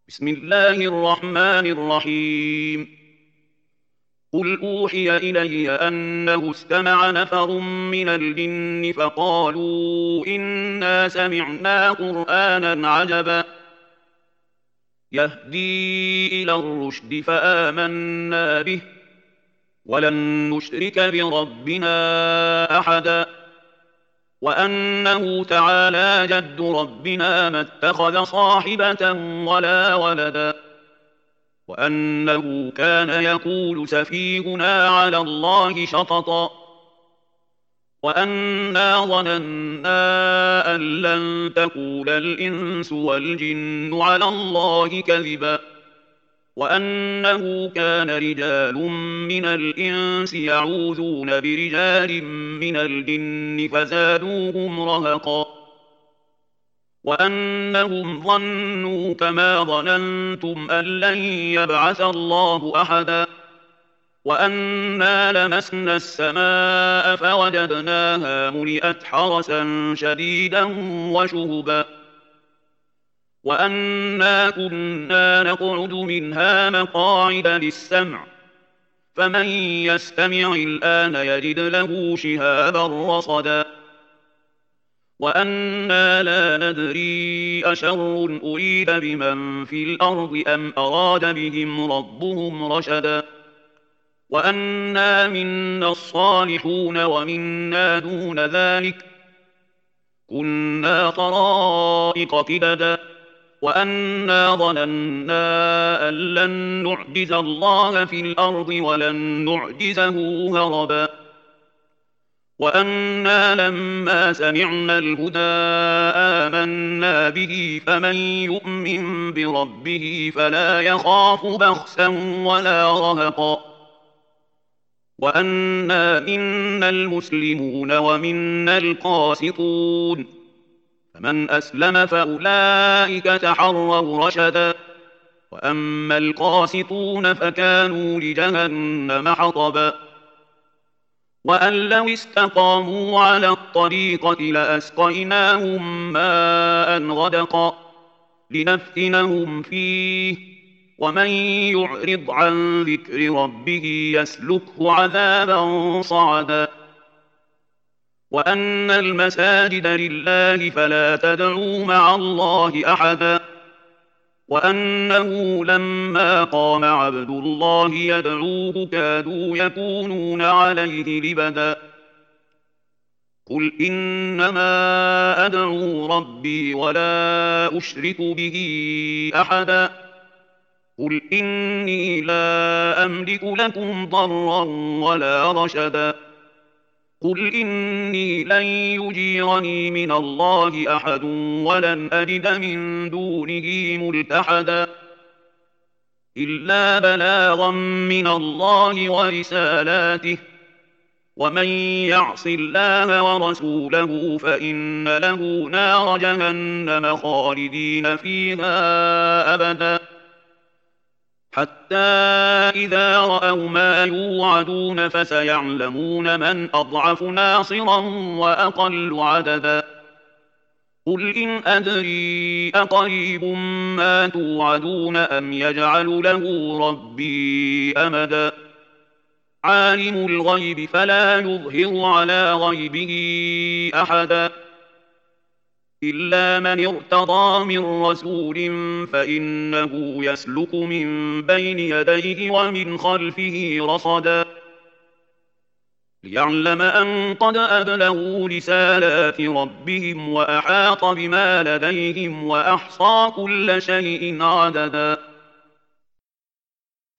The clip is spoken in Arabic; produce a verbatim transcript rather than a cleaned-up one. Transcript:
بسم الله الرحمن الرحيم. قل أوحي إلي أنه استمع نفر من الجن فقالوا إنا سمعنا قرآنا عجبا يهدي إلى الرشد فآمنا به ولن نشرك بربنا أحدا وأنه تعالى جد ربنا ما اتخذ صاحبة ولا ولدا وأنه كان يقول سفيهنا على الله شططا وأنا ظننا أن لن تقول الإنس والجن على الله كذبا وأنه كان رجال من الإنس يعوذون برجال من الجن فزادوهم رهقا وأنهم ظنوا كما ظننتم أن لن يبعث الله أحدا وأنا لمسنا السماء فوجدناها ملئت حرسا شديدا وشهبا وأنا كنا نقعد منها مقاعد للسمع فمن يستمع الآن يجد له شهابا رصدا وأنا لا ندري أشر أريد بمن في الأرض أم أراد بهم ربهم رشدا وأنا منا الصالحون ومنا دون ذلك كنا طرائق قددا وأنا ظننا أن لن نعجز الله في الأرض ولن نعجزه هربا وأنا لما سمعنا الهدى آمنا به فمن يؤمن بربه فلا يخاف بخسا ولا رهقا وأنا منا المسلمون ومنا القاسطون فمن أسلم فأولئك تحروا رشدا وأما القاسطون فكانوا لجهنم حطبا وأن لو استقاموا على الطريقة لأسقيناهم ماء غدقا لنفتنهم فيه ومن يعرض عن ذكر ربه يسلكه عذابا صعدا وأن المساجد لله فلا تدعوا مع الله أحدا وأنه لما قام عبد الله يدعوه كادوا يكونون عليه لبدا قل إنما أدعو ربي ولا أشرك به أحدا قل إني لا أملك لكم ضرا ولا رشدا قل إني لن يجيرني من الله أحد ولن أجد من دونه ملتحدا إلا بلاغا من الله ورسالاته ومن يعص الله ورسوله فإن له نار جهنم خالدين فيها أبدا حتى إذا رأوا ما يوعدون فسيعلمون من أضعف ناصرا وأقل عددا قل إن أدري أقريب ما توعدون أم يجعل له ربي أمدا عالم الغيب فلا يظهر على غيبه أحدا إلا من ارتضى من رسول فإنه يسلك من بين يديه ومن خلفه رصدا ليعلم أن قد أبلغوا رسالات ربهم وأحاط بما لديهم وأحصى كل شيء عددا